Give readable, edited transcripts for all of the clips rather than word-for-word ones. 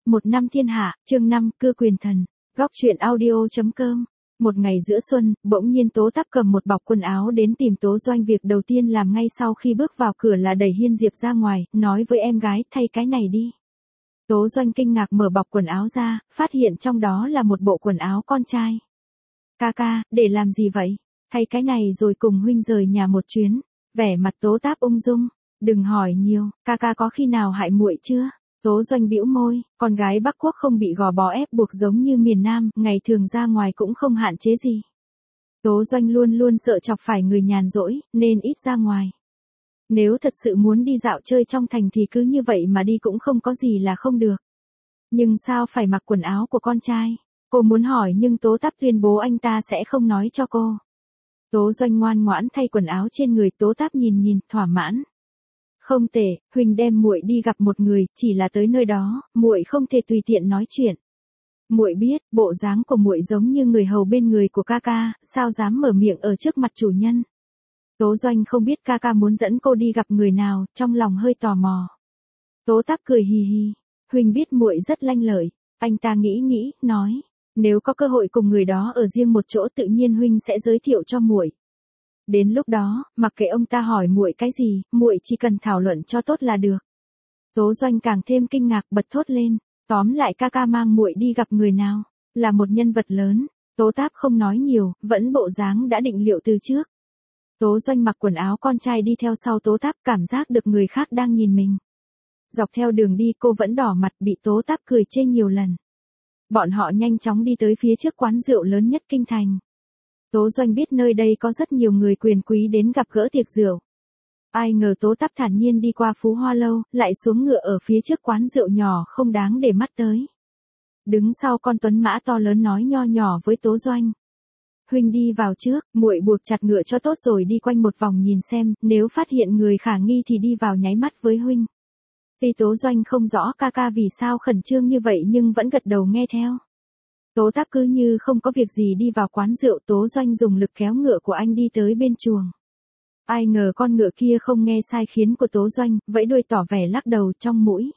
Một năm thiên hạ, chương 5, cưa quyền thần. Góc truyện audio.com. Một ngày giữa xuân, bỗng nhiên Tố Táp cầm một bọc quần áo đến tìm Tố Doanh. Việc đầu tiên làm ngay sau khi bước vào cửa là đẩy Hiên Diệp ra ngoài, nói với em gái, thay cái này đi. Tố Doanh kinh ngạc mở bọc quần áo ra, phát hiện trong đó là một bộ quần áo con trai. Ca, để làm gì vậy? Thay cái này rồi cùng huynh rời nhà một chuyến. Vẻ mặt Tố Táp ung dung. Đừng hỏi nhiều, ca có khi nào hại muội chưa? Tố Doanh bĩu môi, con gái Bắc Quốc không bị gò bó ép buộc giống như miền Nam, ngày thường ra ngoài cũng không hạn chế gì. Tố Doanh luôn luôn sợ chọc phải người nhàn rỗi, nên ít ra ngoài. Nếu thật sự muốn đi dạo chơi trong thành thì cứ như vậy mà đi cũng không có gì là không được. Nhưng sao phải mặc quần áo của con trai? Cô muốn hỏi nhưng Tố Táp tuyên bố anh ta sẽ không nói cho cô. Tố Doanh ngoan ngoãn thay quần áo trên người. Tố Táp nhìn, thỏa mãn. Không tệ, huynh đem muội đi gặp một người, chỉ là tới nơi đó, muội không thể tùy tiện nói chuyện. Muội biết, bộ dáng của muội giống như người hầu bên người của ca, sao dám mở miệng ở trước mặt chủ nhân. Tố Doanh không biết ca muốn dẫn cô đi gặp người nào, trong lòng hơi tò mò. Tố Táp cười hì hì, huynh biết muội rất lanh lợi. Anh ta nghĩ, nói, nếu có cơ hội cùng người đó ở riêng một chỗ tự nhiên huynh sẽ giới thiệu cho muội. Đến lúc đó, mặc kệ ông ta hỏi muội cái gì, muội chỉ cần thảo luận cho tốt là được. Tố Doanh càng thêm kinh ngạc bật thốt lên, tóm lại ca mang muội đi gặp người nào, là một nhân vật lớn. Tố Táp không nói nhiều, vẫn bộ dáng đã định liệu từ trước. Tố Doanh mặc quần áo con trai đi theo sau Tố Táp, cảm giác được người khác đang nhìn mình. Dọc theo đường đi cô vẫn đỏ mặt, bị Tố Táp cười chê nhiều lần. Bọn họ nhanh chóng đi tới phía trước quán rượu lớn nhất kinh thành. Tố Doanh biết nơi đây có rất nhiều người quyền quý đến gặp gỡ tiệc rượu. Ai ngờ Tố Táp thản nhiên đi qua Phú Hoa Lâu, lại xuống ngựa ở phía trước quán rượu nhỏ không đáng để mắt tới. Đứng sau con tuấn mã to lớn nói nho nhỏ với Tố Doanh. Huynh đi vào trước, muội buộc chặt ngựa cho tốt rồi đi quanh một vòng nhìn xem, nếu phát hiện người khả nghi thì đi vào nháy mắt với huynh. Tuy Tố Doanh không rõ ca vì sao khẩn trương như vậy nhưng vẫn gật đầu nghe theo. Tố Táp cứ như không có việc gì đi vào quán rượu. Tố Doanh dùng lực kéo ngựa của anh đi tới bên chuồng. Ai ngờ con ngựa kia không nghe sai khiến của Tố Doanh, vẫy đuôi tỏ vẻ lắc đầu trong mũi.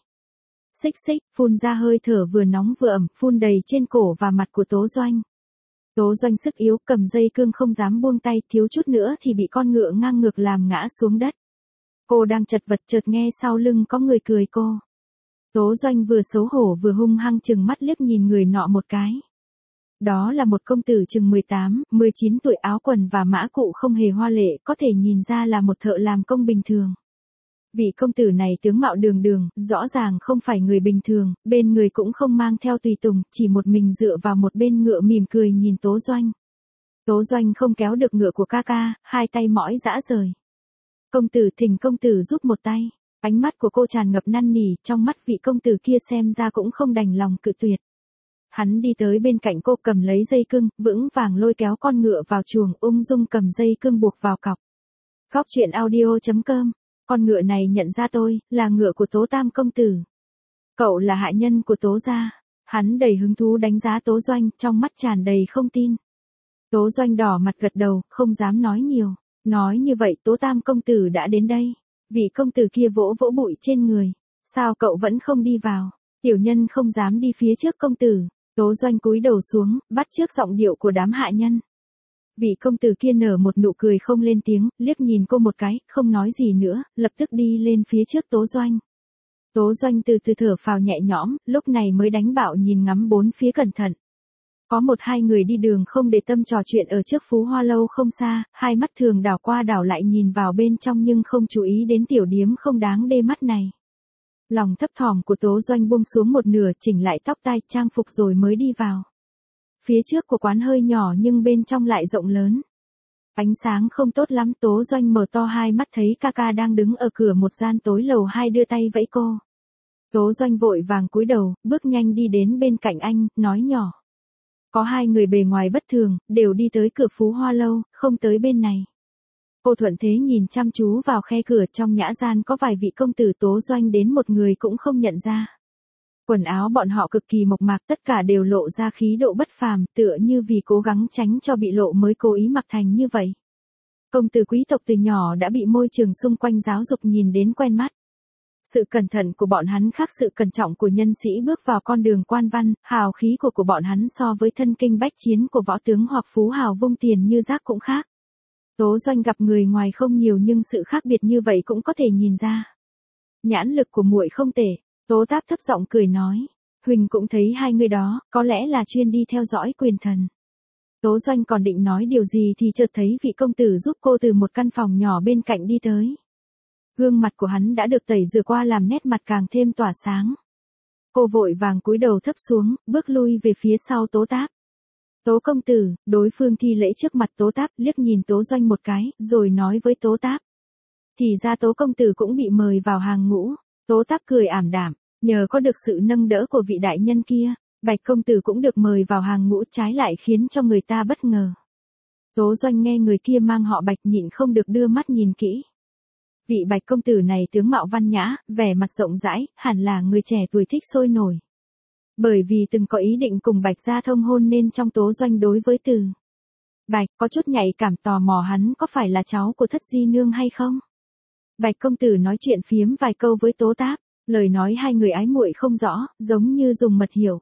Xích, phun ra hơi thở vừa nóng vừa ẩm, phun đầy trên cổ và mặt của Tố Doanh. Tố Doanh sức yếu, cầm dây cương không dám buông tay, thiếu chút nữa thì bị con ngựa ngang ngược làm ngã xuống đất. Cô đang chật vật chợt nghe sau lưng có người cười cô. Tố Doanh vừa xấu hổ vừa hung hăng chừng mắt liếc nhìn người nọ một cái. Đó là một công tử chừng 18, 19 tuổi, áo quần và mã cụ không hề hoa lệ, có thể nhìn ra là một thợ làm công bình thường. Vị công tử này tướng mạo đường, rõ ràng không phải người bình thường, bên người cũng không mang theo tùy tùng, chỉ một mình dựa vào một bên ngựa mỉm cười nhìn Tố Doanh. Tố Doanh không kéo được ngựa của ca, hai tay mỏi rã rời. Công tử, thỉnh công tử giúp một tay. Ánh mắt của cô tràn ngập năn nỉ, trong mắt vị công tử kia xem ra cũng không đành lòng cự tuyệt. Hắn đi tới bên cạnh cô, cầm lấy dây cương, vững vàng lôi kéo con ngựa vào chuồng, ung dung cầm dây cương buộc vào cọc. Góc truyện audio.com. Con ngựa này nhận ra tôi, là ngựa của Tố Tam công tử. Cậu là hạ nhân của Tố gia. Hắn đầy hứng thú đánh giá Tố Doanh, trong mắt tràn đầy không tin. Tố Doanh đỏ mặt gật đầu, không dám nói nhiều. Nói như vậy Tố Tam công tử đã đến đây. Vị công tử kia vỗ bụi trên người. Sao cậu vẫn không đi vào? Tiểu nhân không dám đi phía trước công tử. Tố Doanh cúi đầu xuống, bắt chước giọng điệu của đám hạ nhân. Vị công tử kia nở một nụ cười không lên tiếng, liếc nhìn cô một cái, không nói gì nữa, lập tức đi lên phía trước Tố Doanh. Tố Doanh từ từ thở phào nhẹ nhõm, lúc này mới đánh bạo nhìn ngắm bốn phía cẩn thận. Có một hai người đi đường không để tâm trò chuyện ở trước Phú Hoa Lâu không xa, hai mắt thường đảo qua đảo lại nhìn vào bên trong nhưng không chú ý đến tiểu điếm không đáng đê mắt này. Lòng thấp thỏm của Tố Doanh buông xuống một nửa, chỉnh lại tóc tai trang phục rồi mới đi vào. Phía trước của quán hơi nhỏ nhưng bên trong lại rộng lớn. Ánh sáng không tốt lắm. Tố Doanh mở to hai mắt thấy ca đang đứng ở cửa một gian tối lầu 2 đưa tay vẫy cô. Tố Doanh vội vàng cúi đầu, bước nhanh đi đến bên cạnh anh, nói nhỏ. Có hai người bề ngoài bất thường, đều đi tới cửa Phú Hoa Lâu, không tới bên này. Cô thuận thế nhìn chăm chú vào khe cửa, trong nhã gian có vài vị công tử. Tố Doanh đến một người cũng không nhận ra. Quần áo bọn họ cực kỳ mộc mạc, tất cả đều lộ ra khí độ bất phàm, tựa như vì cố gắng tránh cho bị lộ mới cố ý mặc thành như vậy. Công tử quý tộc từ nhỏ đã bị môi trường xung quanh giáo dục nhìn đến quen mắt. Sự cẩn thận của bọn hắn khác sự cẩn trọng của nhân sĩ bước vào con đường quan văn, hào khí của bọn hắn so với thân kinh bách chiến của võ tướng hoặc phú hào vung tiền như rác cũng khác. Tố Doanh gặp người ngoài không nhiều nhưng sự khác biệt như vậy cũng có thể nhìn ra. Nhãn lực của muội không tệ, Tố Táp thấp giọng cười nói. Huỳnh cũng thấy hai người đó, có lẽ là chuyên đi theo dõi Quyền Thần. Tố Doanh còn định nói điều gì thì chợt thấy vị công tử giúp cô từ một căn phòng nhỏ bên cạnh đi tới. Gương mặt của hắn đã được tẩy rửa qua làm nét mặt càng thêm tỏa sáng. Cô vội vàng cúi đầu thấp xuống, bước lui về phía sau Tố Táp. Tố công tử, đối phương thi lễ trước mặt Tố Táp, liếc nhìn Tố Doanh một cái, rồi nói với Tố Táp. Thì ra Tố công tử cũng bị mời vào hàng ngũ. Tố Táp cười ảm đạm, nhờ có được sự nâng đỡ của vị đại nhân kia, Bạch công tử cũng được mời vào hàng ngũ, trái lại khiến cho người ta bất ngờ. Tố Doanh nghe người kia mang họ Bạch nhịn không được đưa mắt nhìn kỹ. Vị Bạch công tử này tướng mạo văn nhã, vẻ mặt rộng rãi, hẳn là người trẻ tuổi thích sôi nổi. Bởi vì từng có ý định cùng Bạch gia thông hôn nên trong Tố Doanh đối với từ Bạch có chút nhạy cảm tò mò hắn có phải là cháu của Thất Di Nương hay không. Bạch công tử nói chuyện phiếm vài câu với Tố Táp, lời nói hai người ái muội không rõ, giống như dùng mật hiểu.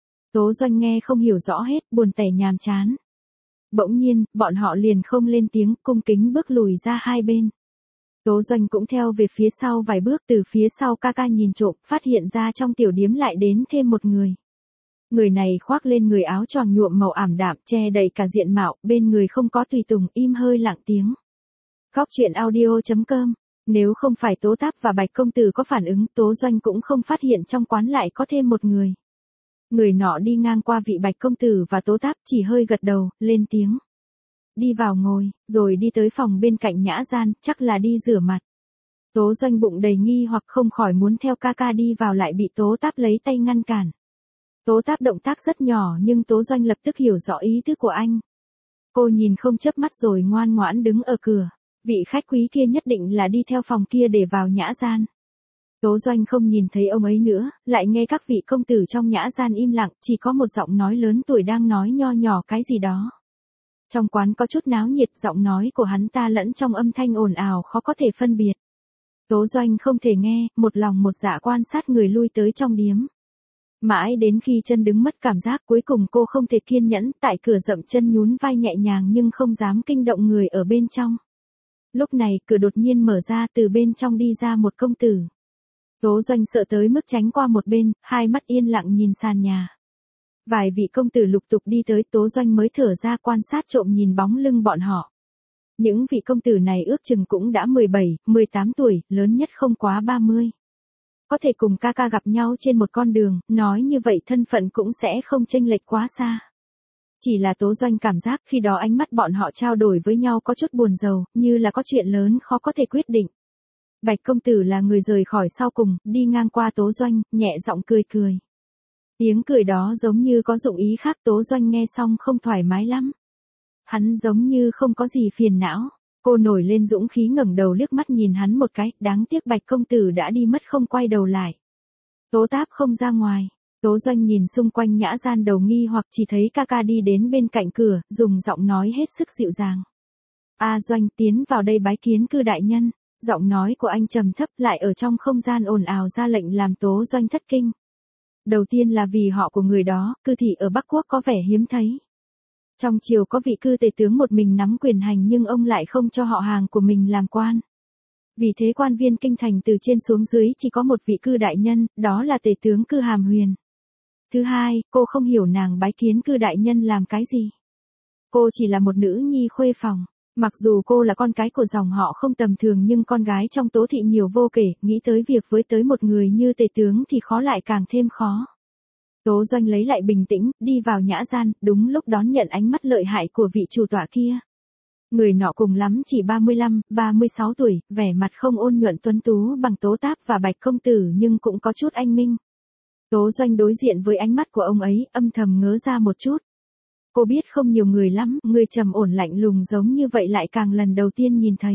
Tố Doanh nghe không hiểu rõ hết, buồn tẻ nhàm chán. Bỗng nhiên, bọn họ liền không lên tiếng, cung kính bước lùi ra hai bên. Tố Doanh cũng theo về phía sau vài bước, từ phía sau ca ca nhìn trộm, phát hiện ra trong tiểu điếm lại đến thêm một người. Người này khoác lên người áo choàng nhuộm màu ảm đạm, che đầy cả diện mạo, bên người không có tùy tùng, im hơi lặng tiếng. Góc truyện audio.com. Nếu không phải Tố Táp và Bạch công tử có phản ứng, Tố Doanh cũng không phát hiện trong quán lại có thêm một người. Người nọ đi ngang qua vị Bạch công tử và Tố Táp, chỉ hơi gật đầu, lên tiếng. Đi vào ngồi, rồi đi tới phòng bên cạnh nhã gian, chắc là đi rửa mặt. Tố Doanh bụng đầy nghi hoặc không khỏi muốn theo ca ca đi vào, lại bị Tố Táp lấy tay ngăn cản. Tố Táp động tác rất nhỏ nhưng Tố Doanh lập tức hiểu rõ ý tứ của anh. Cô nhìn không chớp mắt rồi ngoan ngoãn đứng ở cửa. Vị khách quý kia nhất định là đi theo phòng kia để vào nhã gian. Tố Doanh không nhìn thấy ông ấy nữa, lại nghe các vị công tử trong nhã gian im lặng, chỉ có một giọng nói lớn tuổi đang nói nho nhỏ cái gì đó. Trong quán có chút náo nhiệt, giọng nói của hắn ta lẫn trong âm thanh ồn ào khó có thể phân biệt. Tố Doanh không thể nghe, một lòng một dạ quan sát người lui tới trong điếm. Mãi đến khi chân đứng mất cảm giác, cuối cùng cô không thể kiên nhẫn, tại cửa dậm chân nhún vai nhẹ nhàng nhưng không dám kinh động người ở bên trong. Lúc này, cửa đột nhiên mở ra, từ bên trong đi ra một công tử. Tố Doanh sợ tới mức tránh qua một bên, hai mắt yên lặng nhìn sàn nhà. Vài vị công tử lục tục đi tới, Tố Doanh mới thở ra quan sát trộm nhìn bóng lưng bọn họ. Những vị công tử này ước chừng cũng đã 17, 18 tuổi, lớn nhất không quá 30. Có thể cùng ca ca gặp nhau trên một con đường, nói như vậy thân phận cũng sẽ không chênh lệch quá xa. Chỉ là Tố Doanh cảm giác khi đó ánh mắt bọn họ trao đổi với nhau có chút buồn rầu, như là có chuyện lớn khó có thể quyết định. Bạch công tử là người rời khỏi sau cùng, đi ngang qua Tố Doanh, nhẹ giọng cười cười. Tiếng cười đó giống như có dụng ý khác, Tố Doanh nghe xong không thoải mái lắm. Hắn giống như không có gì phiền não. Cô nổi lên dũng khí ngẩng đầu liếc mắt nhìn hắn một cái, đáng tiếc Bạch công tử đã đi mất không quay đầu lại. Tố Táp không ra ngoài. Tố Doanh nhìn xung quanh nhã gian đầu nghi hoặc chỉ thấy ca ca đi đến bên cạnh cửa, dùng giọng nói hết sức dịu dàng. Doanh tiến vào đây bái kiến cư đại nhân. Giọng nói của anh trầm thấp lại ở trong không gian ồn ào ra lệnh làm Tố Doanh thất kinh. Đầu tiên là vì họ của người đó, cư thị ở Bắc Quốc có vẻ hiếm thấy. Trong triều có vị cư tể tướng một mình nắm quyền hành nhưng ông lại không cho họ hàng của mình làm quan. Vì thế quan viên kinh thành từ trên xuống dưới chỉ có một vị cư đại nhân, đó là tể tướng cư Hàm Huyền. Thứ hai, cô không hiểu nàng bái kiến cư đại nhân làm cái gì. Cô chỉ là một nữ nhi khuê phòng. Mặc dù cô là con cái của dòng họ không tầm thường nhưng con gái trong Tố thị nhiều vô kể, nghĩ tới việc với tới một người như tể tướng thì khó lại càng thêm khó. Tố Doanh lấy lại bình tĩnh, đi vào nhã gian, đúng lúc đón nhận ánh mắt lợi hại của vị chủ tọa kia. Người nọ cùng lắm chỉ 35, 36 tuổi, vẻ mặt không ôn nhuận tuấn tú bằng Tố Táp và Bạch công tử nhưng cũng có chút anh minh. Tố Doanh đối diện với ánh mắt của ông ấy, âm thầm ngớ ra một chút. Cô biết không nhiều người lắm, người trầm ổn lạnh lùng giống như vậy lại càng lần đầu tiên nhìn thấy.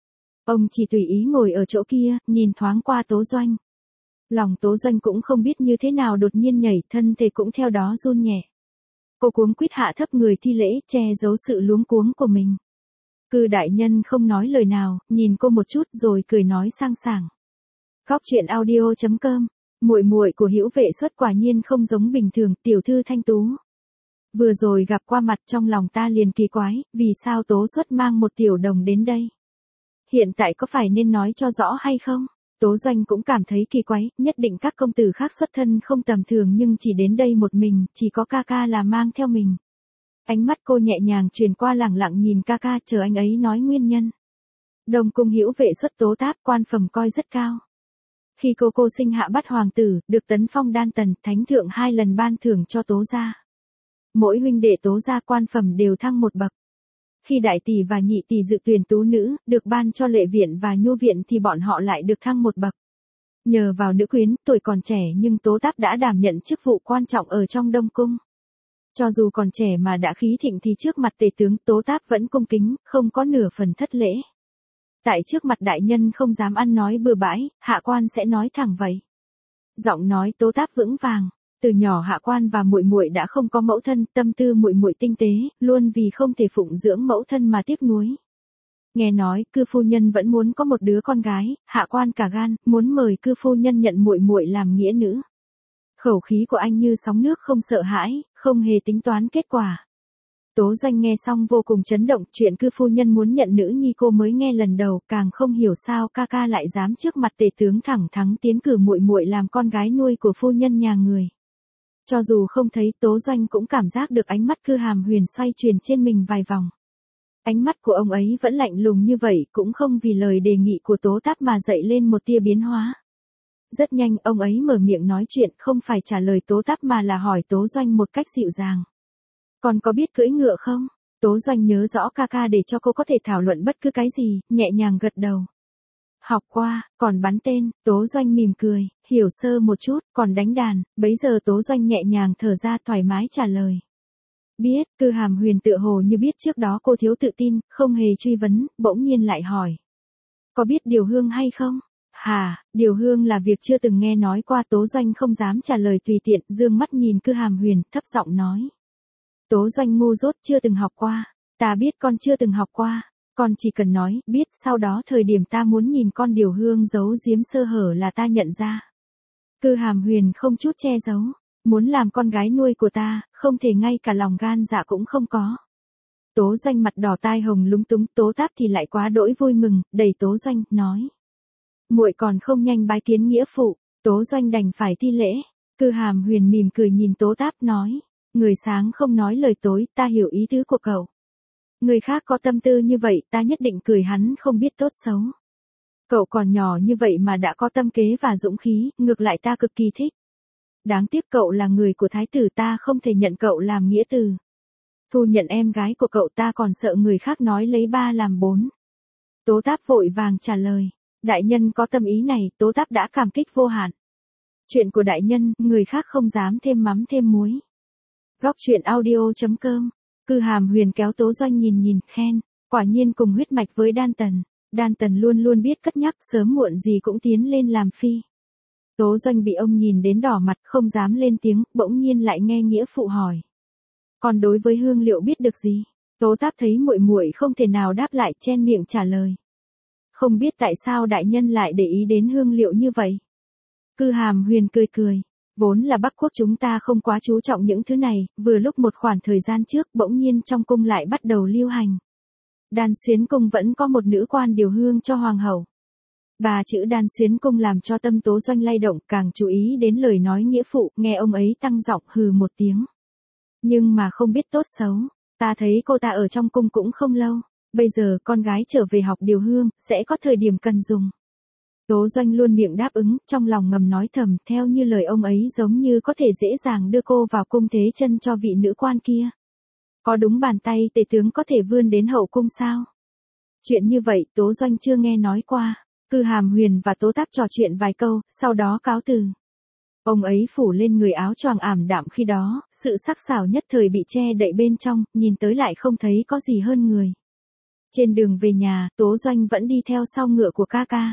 Ông chỉ tùy ý ngồi ở chỗ kia, nhìn thoáng qua Tố Doanh. Lòng Tố Doanh cũng không biết như thế nào đột nhiên nhảy, thân thể cũng theo đó run nhẹ. Cô cuống quýt hạ thấp người thi lễ, che giấu sự luống cuống của mình. Cư đại nhân không nói lời nào, nhìn cô một chút rồi cười nói sang sảng. Góc truyện audio.com. Muội muội của Hữu Vệ Xuất quả nhiên không giống bình thường, tiểu thư thanh tú. Vừa rồi gặp qua mặt trong lòng ta liền kỳ quái, vì sao Tố Xuất mang một tiểu đồng đến đây? Hiện tại có phải nên nói cho rõ hay không? Tố Doanh cũng cảm thấy kỳ quái, nhất định các công tử khác xuất thân không tầm thường nhưng chỉ đến đây một mình, chỉ có ca ca là mang theo mình. Ánh mắt cô nhẹ nhàng truyền qua lẳng lặng nhìn ca ca chờ anh ấy nói nguyên nhân. Đông cung Hữu Vệ Xuất Tố Táp quan phẩm coi rất cao. Khi cô sinh hạ bắt hoàng tử, được tấn phong đan tần, thánh thượng 2 lần ban thưởng cho Tố gia. Mỗi huynh đệ Tố gia quan phẩm đều thăng một bậc. Khi đại tỷ và nhị tỷ dự tuyển tú nữ, được ban cho lệ viện và nhu viện thì bọn họ lại được thăng một bậc. Nhờ vào nữ quyến, tuổi còn trẻ nhưng Tố Táp đã đảm nhận chức vụ quan trọng ở trong Đông cung. Cho dù còn trẻ mà đã khí thịnh thì trước mặt tể tướng Tố Táp vẫn cung kính, không có nửa phần thất lễ. Tại trước mặt đại nhân không dám ăn nói bừa bãi, hạ quan sẽ nói thẳng vậy. Giọng nói Tố Táp vững vàng. Từ nhỏ hạ quan và muội muội đã không có mẫu thân, tâm tư muội muội tinh tế, luôn vì không thể phụng dưỡng mẫu thân mà tiếc nuối. Nghe nói cư phu nhân vẫn muốn có một đứa con gái, hạ quan cả gan, muốn mời cư phu nhân nhận muội muội làm nghĩa nữ. Khẩu khí của anh như sóng nước không sợ hãi, không hề tính toán kết quả. Tố Doanh nghe xong vô cùng chấn động, chuyện cư phu nhân muốn nhận nữ nhi cô mới nghe lần đầu, càng không hiểu sao ca ca lại dám trước mặt tể tướng thẳng thắn tiến cử muội muội làm con gái nuôi của phu nhân nhà người. Cho dù không thấy, Tố Doanh cũng cảm giác được ánh mắt Cư Hàm Huyền xoay chuyển trên mình vài vòng. Ánh mắt của ông ấy vẫn lạnh lùng như vậy, cũng không vì lời đề nghị của Tố Táp mà dậy lên một tia biến hóa. Rất nhanh, ông ấy mở miệng nói chuyện, không phải trả lời Tố Táp mà là hỏi Tố Doanh một cách dịu dàng. Còn có biết cưỡi ngựa không? Tố Doanh nhớ rõ ca ca để cho cô có thể thảo luận bất cứ cái gì, nhẹ nhàng gật đầu. Học qua, còn bắn tên, Tố Doanh mỉm cười, hiểu sơ một chút, còn đánh đàn, bấy giờ Tố Doanh nhẹ nhàng thở ra thoải mái trả lời. Biết, Cư Hàm Huyền tựa hồ như biết trước đó cô thiếu tự tin, không hề truy vấn, bỗng nhiên lại hỏi. Có biết điều hương hay không? Hà, điều hương là việc chưa từng nghe nói qua. Tố Doanh không dám trả lời tùy tiện, dương mắt nhìn Cư Hàm Huyền, thấp giọng nói. Tố Doanh ngu dốt, chưa từng học qua. Ta biết con chưa từng học qua. Con chỉ cần nói, biết, sau đó thời điểm ta muốn nhìn con điều hương giấu giếm sơ hở là ta nhận ra. Cư Hàm Huyền không chút che giấu. Muốn làm con gái nuôi của ta, không thể ngay cả lòng gan dạ cũng không có. Tố Doanh mặt đỏ tai hồng lúng túng, Tố Táp thì lại quá đỗi vui mừng, đẩy Tố Doanh, nói. Muội còn không nhanh bái kiến nghĩa phụ. Tố Doanh đành phải thi lễ. Cư Hàm Huyền mỉm cười nhìn Tố Táp nói. Người sáng không nói lời tối, ta hiểu ý tứ của cậu. Người khác có tâm tư như vậy, ta nhất định cười hắn không biết tốt xấu. Cậu còn nhỏ như vậy mà đã có tâm kế và dũng khí, ngược lại ta cực kỳ thích. Đáng tiếc cậu là người của thái tử, ta không thể nhận cậu làm nghĩa tử. Thu nhận em gái của cậu ta còn sợ người khác nói lấy 3 làm 4. Tố Táp vội vàng trả lời. Đại nhân có tâm ý này, Tố Táp đã cảm kích vô hạn. Chuyện của đại nhân, người khác không dám thêm mắm thêm muối. Góc truyện audio.com. Cư Hàm Huyền kéo Tố Doanh nhìn, khen. Quả nhiên cùng huyết mạch với Đan Tần. Đan Tần luôn luôn biết cất nhắc, sớm muộn gì cũng tiến lên làm phi. Tố Doanh bị ông nhìn đến đỏ mặt, không dám lên tiếng, bỗng nhiên lại nghe nghĩa phụ hỏi. Còn đối với hương liệu biết được gì? Tố Táp thấy muội muội không thể nào đáp lại, chen miệng trả lời. Không biết tại sao đại nhân lại để ý đến hương liệu như vậy. Cư Hàm Huyền cười. Vốn là Bắc Quốc chúng ta không quá chú trọng những thứ này, vừa lúc một khoảng thời gian trước bỗng nhiên trong cung lại bắt đầu lưu hành. Đan Xuyến cung vẫn có một nữ quan điều hương cho hoàng hậu. 3 chữ Đan Xuyến cung làm cho tâm Tố Doanh lay động, càng chú ý đến lời nói nghĩa phụ, nghe ông ấy tăng giọng hừ một tiếng. Nhưng mà không biết tốt xấu, ta thấy cô ta ở trong cung cũng không lâu, bây giờ con gái trở về học điều hương, sẽ có thời điểm cần dùng. Tố Doanh luôn miệng đáp ứng, trong lòng ngầm nói thầm, theo như lời ông ấy giống như có thể dễ dàng đưa cô vào cung thế chân cho vị nữ quan kia. Có đúng bàn tay tể tướng có thể vươn đến hậu cung sao? Chuyện như vậy Tố Doanh chưa nghe nói qua. Cư Hàm Huyền và Tố Táp trò chuyện vài câu, sau đó cáo từ. Ông ấy phủ lên người áo choàng ảm đạm khi đó, sự sắc sảo nhất thời bị che đậy bên trong, nhìn tới lại không thấy có gì hơn người. Trên đường về nhà, Tố Doanh vẫn đi theo sau ngựa của ca ca.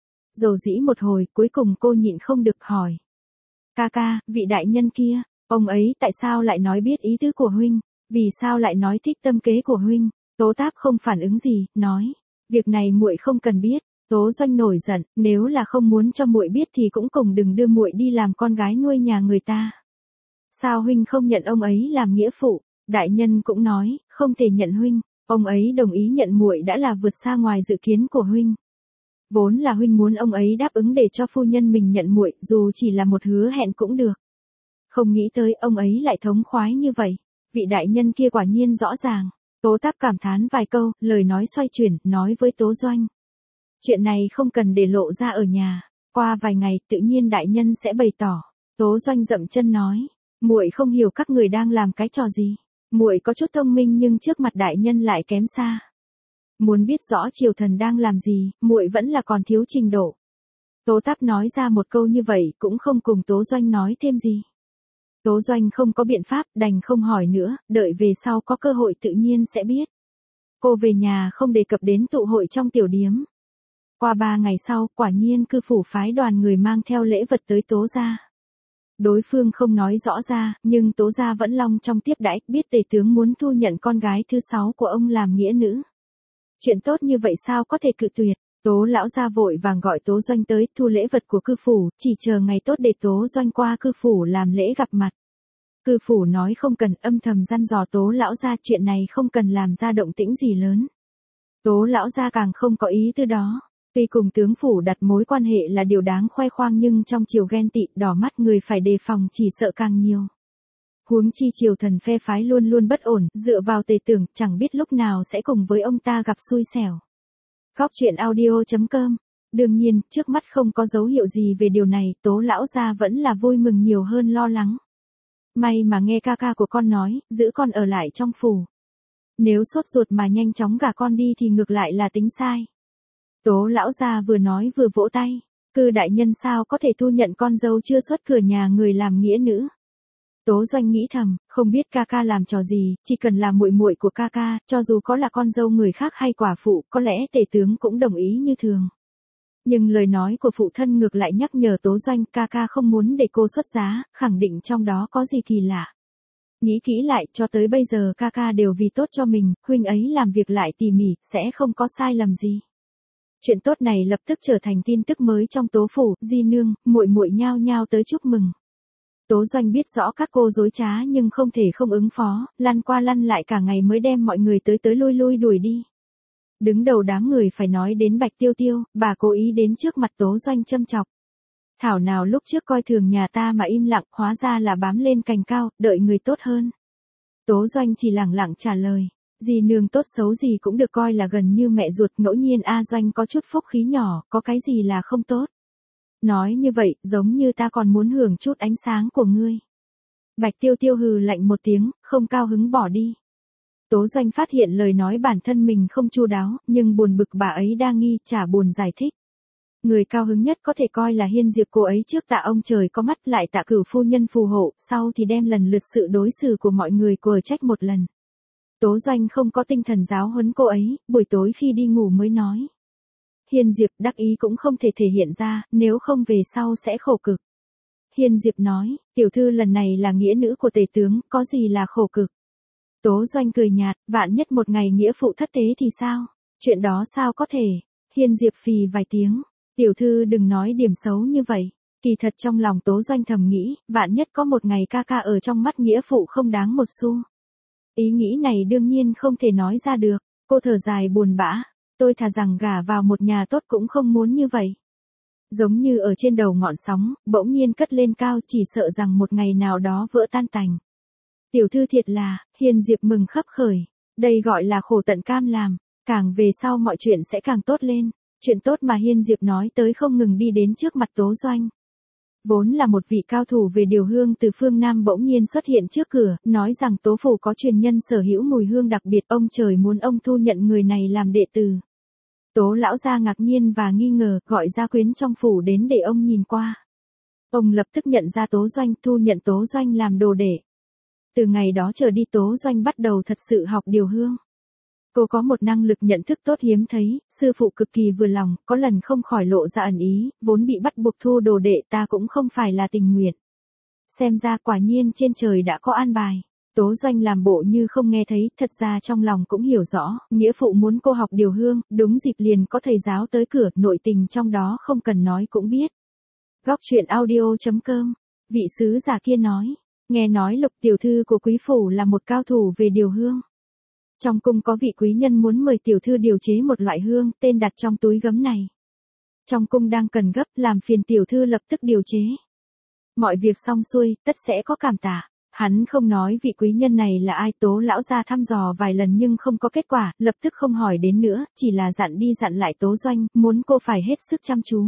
Dầu dĩ một hồi, cuối cùng cô nhịn không được hỏi. Ca ca, vị đại nhân kia, ông ấy tại sao lại nói biết ý tứ của huynh, vì sao lại nói thích tâm kế của huynh? Tố Táp không phản ứng gì, nói. Việc này muội không cần biết, Tố Doanh nổi giận, nếu là không muốn cho muội biết thì cũng cùng đừng đưa muội đi làm con gái nuôi nhà người ta. Sao huynh không nhận ông ấy làm nghĩa phụ? Đại nhân cũng nói, không thể nhận huynh, ông ấy đồng ý nhận muội đã là vượt xa ngoài dự kiến của huynh. Vốn là huynh muốn ông ấy đáp ứng để cho phu nhân mình nhận muội, dù chỉ là một hứa hẹn cũng được. Không nghĩ tới ông ấy lại thống khoái như vậy, vị đại nhân kia quả nhiên rõ ràng. Tố Táp cảm thán vài câu, lời nói xoay chuyển, nói với Tố Doanh. Chuyện này không cần để lộ ra ở nhà, qua vài ngày tự nhiên đại nhân sẽ bày tỏ. Tố Doanh dậm chân nói, muội không hiểu các người đang làm cái trò gì. Muội có chút thông minh nhưng trước mặt đại nhân lại kém xa. Muốn biết rõ triều thần đang làm gì, muội vẫn là còn thiếu trình độ. Tố Táp nói ra một câu như vậy cũng không cùng Tố Doanh nói thêm gì. Tố Doanh không có biện pháp, đành không hỏi nữa, đợi về sau có cơ hội tự nhiên sẽ biết. Cô về nhà không đề cập đến tụ hội trong tiểu điếm. Qua 3 ngày sau, quả nhiên cư phủ phái đoàn người mang theo lễ vật tới Tố gia. Đối phương không nói rõ ra, nhưng Tố gia vẫn long trong tiếp đãi, biết tề tướng muốn thu nhận con gái thứ 6 của ông làm nghĩa nữ. Chuyện tốt như vậy sao có thể cự tuyệt. Tố lão gia vội vàng gọi Tố Doanh tới, thu lễ vật của cư phủ, chỉ chờ ngày tốt để Tố Doanh qua cư phủ làm lễ gặp mặt. Cư phủ nói không cần, âm thầm dặn dò Tố lão gia chuyện này không cần làm ra động tĩnh gì lớn. Tố lão gia càng không có ý tư đó. Tuy cùng tướng phủ đặt mối quan hệ là điều đáng khoe khoang nhưng trong chiều ghen tị đỏ mắt người phải đề phòng chỉ sợ càng nhiều. Huống chi triều thần phe phái luôn luôn bất ổn, dựa vào tề tưởng chẳng biết lúc nào sẽ cùng với ông ta gặp xui xẻo. Góc truyện audio.com. Đương nhiên, trước mắt không có dấu hiệu gì về điều này, Tố lão gia vẫn là vui mừng nhiều hơn lo lắng. May mà nghe ca ca của con nói, giữ con ở lại trong phủ. Nếu sốt ruột mà nhanh chóng gả con đi thì ngược lại là tính sai. Tố lão gia vừa nói vừa vỗ tay, cư đại nhân sao có thể thu nhận con dâu chưa xuất cửa nhà người làm nghĩa nữ. Tố Doanh nghĩ thầm, không biết ca ca làm trò gì, chỉ cần là muội muội của ca ca, cho dù có là con dâu người khác hay quả phụ, có lẽ tề tướng cũng đồng ý như thường. Nhưng lời nói của phụ thân ngược lại nhắc nhở Tố Doanh, ca ca không muốn để cô xuất giá, khẳng định trong đó có gì kỳ lạ. Nghĩ kỹ lại, cho tới bây giờ ca ca đều vì tốt cho mình, huynh ấy làm việc lại tỉ mỉ, sẽ không có sai lầm gì. Chuyện tốt này lập tức trở thành tin tức mới trong Tố phủ, di nương, muội muội nhao nhao tới chúc mừng. Tố Doanh biết rõ các cô dối trá nhưng không thể không ứng phó, lăn qua lăn lại cả ngày mới đem mọi người tới lui lui đuổi đi. Đứng đầu đám người phải nói đến Bạch Tiêu Tiêu, bà cố ý đến trước mặt Tố Doanh châm chọc. Thảo nào lúc trước coi thường nhà ta mà im lặng, hóa ra là bám lên cành cao, đợi người tốt hơn. Tố Doanh chỉ lẳng lặng trả lời. Dì nương tốt xấu gì cũng được coi là gần như mẹ ruột, ngẫu nhiên A Doanh có chút phúc khí nhỏ, có cái gì là không tốt. Nói như vậy, giống như ta còn muốn hưởng chút ánh sáng của ngươi. Bạch Tiêu Tiêu hừ lạnh một tiếng, không cao hứng bỏ đi. Tố Doanh phát hiện lời nói bản thân mình không chu đáo, nhưng buồn bực bà ấy đa nghi, chả buồn giải thích. Người cao hứng nhất có thể coi là Hiên Diệp, cô ấy trước tạ ông trời có mắt, lại tạ Cửu phu nhân phù hộ, sau thì đem lần lượt sự đối xử của mọi người quở trách một lần. Tố Doanh không có tinh thần giáo huấn cô ấy, buổi tối khi đi ngủ mới nói. Hiên Diệp đắc ý cũng không thể thể hiện ra, nếu không về sau sẽ khổ cực. Hiên Diệp nói, tiểu thư lần này là nghĩa nữ của tề tướng, có gì là khổ cực. Tố Doanh cười nhạt, vạn nhất một ngày nghĩa phụ thất tế thì sao? Chuyện đó sao có thể? Hiên Diệp phì vài tiếng, tiểu thư đừng nói điểm xấu như vậy. Kỳ thật trong lòng Tố Doanh thầm nghĩ, vạn nhất có một ngày ca ca ở trong mắt nghĩa phụ không đáng một xu. Ý nghĩ này đương nhiên không thể nói ra được, cô thở dài buồn bã, tôi thà rằng gả vào một nhà tốt cũng không muốn như vậy. Giống như ở trên đầu ngọn sóng, bỗng nhiên cất lên cao, chỉ sợ rằng một ngày nào đó vỡ tan tành. Tiểu thư thiệt là, Hiên Diệp mừng khấp khởi, đây gọi là khổ tận cam làm, càng về sau mọi chuyện sẽ càng tốt lên. Chuyện tốt mà Hiên Diệp nói tới không ngừng đi đến trước mặt Tố Doanh. Vốn là một vị cao thủ về điều hương từ phương Nam bỗng nhiên xuất hiện trước cửa, nói rằng Tố phủ có truyền nhân sở hữu mùi hương đặc biệt, ông trời muốn ông thu nhận người này làm đệ tử. Tố lão gia ngạc nhiên và nghi ngờ, gọi gia quyến trong phủ đến để ông nhìn qua. Ông lập tức nhận ra Tố Doanh, thu nhận Tố Doanh làm đồ đệ. Từ ngày đó trở đi Tố Doanh bắt đầu thật sự học điều hương. Cô có một năng lực nhận thức tốt hiếm thấy, sư phụ cực kỳ vừa lòng, có lần không khỏi lộ ra ẩn ý, vốn bị bắt buộc thu đồ đệ ta cũng không phải là tình nguyện. Xem ra quả nhiên trên trời đã có an bài. Tố Doanh làm bộ như không nghe thấy, thật ra trong lòng cũng hiểu rõ, nghĩa phụ muốn cô học điều hương, đúng dịp liền có thầy giáo tới cửa, nội tình trong đó không cần nói cũng biết. Góc truyện audio.com, vị sứ giả kia nói, nghe nói Lục tiểu thư của quý phủ là một cao thủ về điều hương. Trong cung có vị quý nhân muốn mời tiểu thư điều chế một loại hương, tên đặt trong túi gấm này. Trong cung đang cần gấp, làm phiền tiểu thư lập tức điều chế. Mọi việc xong xuôi, tất sẽ có cảm tạ. Hắn không nói vị quý nhân này là ai, Tố lão gia thăm dò vài lần nhưng không có kết quả, lập tức không hỏi đến nữa, chỉ là dặn đi dặn lại Tố Doanh, muốn cô phải hết sức chăm chú.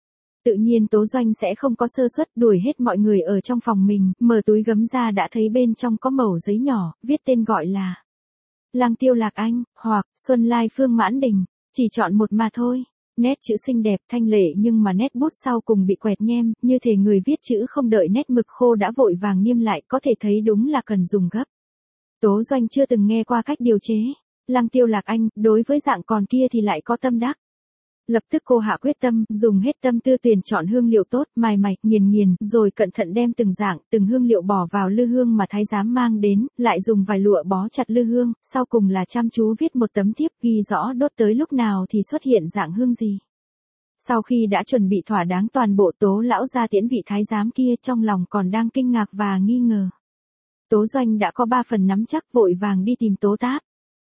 Tự nhiên Tố Doanh sẽ không có sơ suất, đuổi hết mọi người ở trong phòng mình, mở túi gấm ra đã thấy bên trong có mẩu giấy nhỏ, viết tên gọi là Lăng Tiêu Lạc Anh, hoặc Xuân Lai Phương Mãn Đình, chỉ chọn một mà thôi. Nét chữ xinh đẹp thanh lệ nhưng mà nét bút sau cùng bị quẹt nhem, như thể người viết chữ không đợi nét mực khô đã vội vàng niêm lại, có thể thấy đúng là cần dùng gấp. Tố Doanh chưa từng nghe qua cách điều chế. Lăng Tiêu Lạc Anh, đối với dạng còn kia thì lại có tâm đắc. Lập tức cô hạ quyết tâm, dùng hết tâm tư tuyển chọn hương liệu tốt, mài mạch, nghiền, rồi cẩn thận đem từng dạng, từng hương liệu bỏ vào lư hương mà thái giám mang đến, lại dùng vài lụa bó chặt lư hương, sau cùng là chăm chú viết một tấm thiếp ghi rõ đốt tới lúc nào thì xuất hiện dạng hương gì. Sau khi đã chuẩn bị thỏa đáng toàn bộ, Tố lão ra tiễn vị thái giám kia, trong lòng còn đang kinh ngạc và nghi ngờ. Tố Doanh đã có 3 phần nắm chắc, vội vàng đi tìm Tố Táp.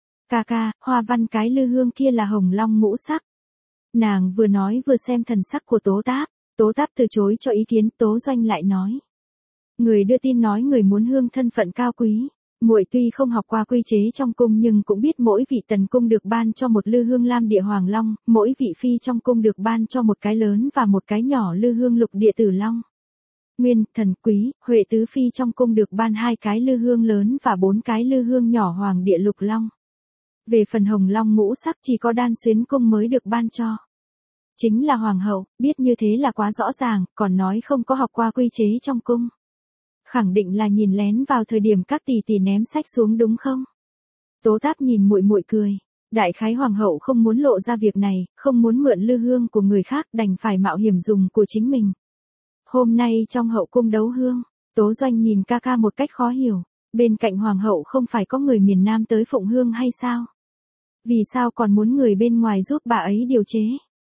Ca, hoa văn cái lư hương kia là hồng long ngũ sắc. Nàng vừa nói vừa xem thần sắc của Tố Táp từ chối cho ý kiến, Tố Doanh lại nói. Người đưa tin nói người muốn hương thân phận cao quý. Muội tuy không học qua quy chế trong cung nhưng cũng biết mỗi vị tần cung được ban cho một lư hương lam địa hoàng long, mỗi vị phi trong cung được ban cho một cái lớn và một cái nhỏ lư hương lục địa tử long. Nguyên, thần, quý, huệ tứ phi trong cung được ban 2 cái lư hương lớn và 4 cái lư hương nhỏ hoàng địa lục long. Về phần hồng long ngũ sắc chỉ có Đan Xuyến cung mới được ban cho. Chính là hoàng hậu, biết như thế là quá rõ ràng, còn nói không có học qua quy chế trong cung. Khẳng định là nhìn lén vào thời điểm các tỷ tỷ ném sách xuống đúng không? Tố Táp nhìn muội cười. Đại khái hoàng hậu không muốn lộ ra việc này, không muốn mượn lư hương của người khác, đành phải mạo hiểm dùng của chính mình. Hôm nay trong hậu cung đấu hương, Tố Doanh nhìn ca một cách khó hiểu. Bên cạnh hoàng hậu không phải có người miền Nam tới phụng hương hay sao? Vì sao còn muốn người bên ngoài giúp bà ấy điều chế?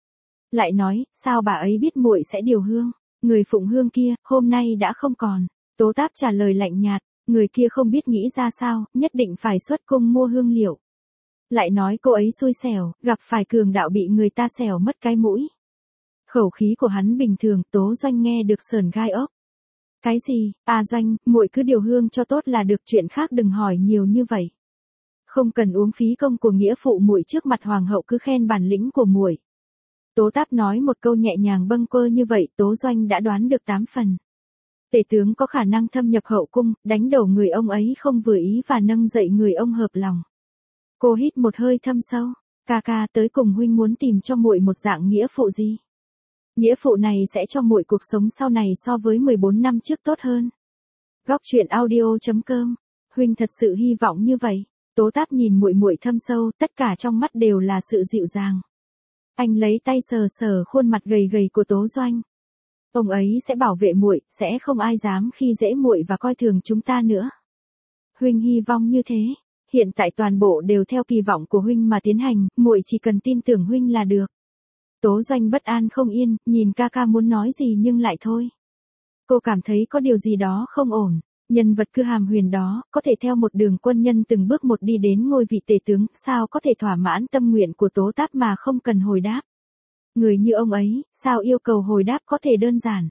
Lại nói, sao bà ấy biết muội sẽ điều hương? Người phụng hương kia, hôm nay đã không còn. Tố Táp trả lời lạnh nhạt, người kia không biết nghĩ ra sao, nhất định phải xuất cung mua hương liệu. Lại nói cô ấy xui xẻo, gặp phải cường đạo bị người ta xẻo mất cái mũi. Khẩu khí của hắn bình thường, Tố Doanh nghe được sởn gai ốc. Cái gì, Doanh, muội cứ điều hương cho tốt là được, chuyện khác đừng hỏi nhiều như vậy. Không cần uống phí công của nghĩa phụ muội trước mặt hoàng hậu, cứ khen bản lĩnh của muội. Tố Táp nói một câu nhẹ nhàng bâng quơ như vậy, Tố Doanh đã đoán được 8 phần. Tể tướng có khả năng thâm nhập hậu cung, đánh đổ người ông ấy không vừa ý và nâng dậy người ông hợp lòng. Cô hít một hơi thâm sâu, ca tới cùng huynh muốn tìm cho muội một dạng nghĩa phụ gì? Nghĩa phụ này sẽ cho muội cuộc sống sau này so với 14 năm trước tốt hơn. Góc truyện audio.com, huynh thật sự hy vọng như vậy. Tố Táp nhìn muội thâm sâu, tất cả trong mắt đều là sự dịu dàng. Anh lấy tay sờ khuôn mặt gầy của Tố Doanh. Ông ấy sẽ bảo vệ muội, sẽ không ai dám khi dễ muội và coi thường chúng ta nữa. Huynh hy vọng như thế, hiện tại toàn bộ đều theo kỳ vọng của huynh mà tiến hành, muội chỉ cần tin tưởng huynh là được. Tố Doanh bất an không yên, nhìn ca muốn nói gì nhưng lại thôi. Cô cảm thấy có điều gì đó không ổn. Nhân vật Cư Hàm Huyền đó, có thể theo một đường quân nhân từng bước một đi đến ngôi vị tể tướng, sao có thể thỏa mãn tâm nguyện của Tố Táp mà không cần hồi đáp. Người như ông ấy, sao yêu cầu hồi đáp có thể đơn giản.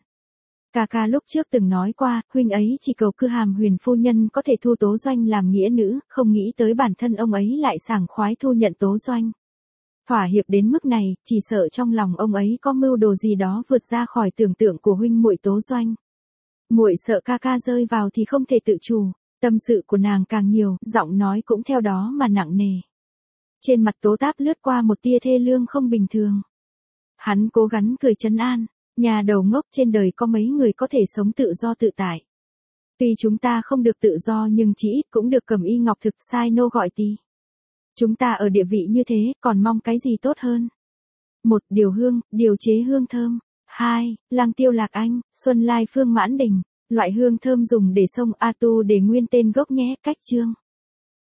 Ca lúc trước từng nói qua, huynh ấy chỉ cầu Cư Hàm Huyền phu nhân có thể thu Tố Doanh làm nghĩa nữ, không nghĩ tới bản thân ông ấy lại sảng khoái thu nhận Tố Doanh. Thỏa hiệp đến mức này, chỉ sợ trong lòng ông ấy có mưu đồ gì đó vượt ra khỏi tưởng tượng của huynh muội Tố Doanh. Muội sợ ca rơi vào thì không thể tự chủ, tâm sự của nàng càng nhiều, giọng nói cũng theo đó mà nặng nề. Trên mặt Tố Táp lướt qua một tia thê lương không bình thường. Hắn cố gắng cười trấn an, nhà đầu ngốc, trên đời có mấy người có thể sống tự do tự tại. Tuy chúng ta không được tự do nhưng chỉ ít cũng được cầm y ngọc thực, sai nô gọi tỳ. Chúng ta ở địa vị như thế, còn mong cái gì tốt hơn? 1. Điều hương, điều chế hương thơm. 2. Lăng Tiêu Lạc Anh, Xuân Lai Phương Mãn Đình. Loại hương thơm dùng để xông A tu để nguyên tên gốc nhé. Cách chương.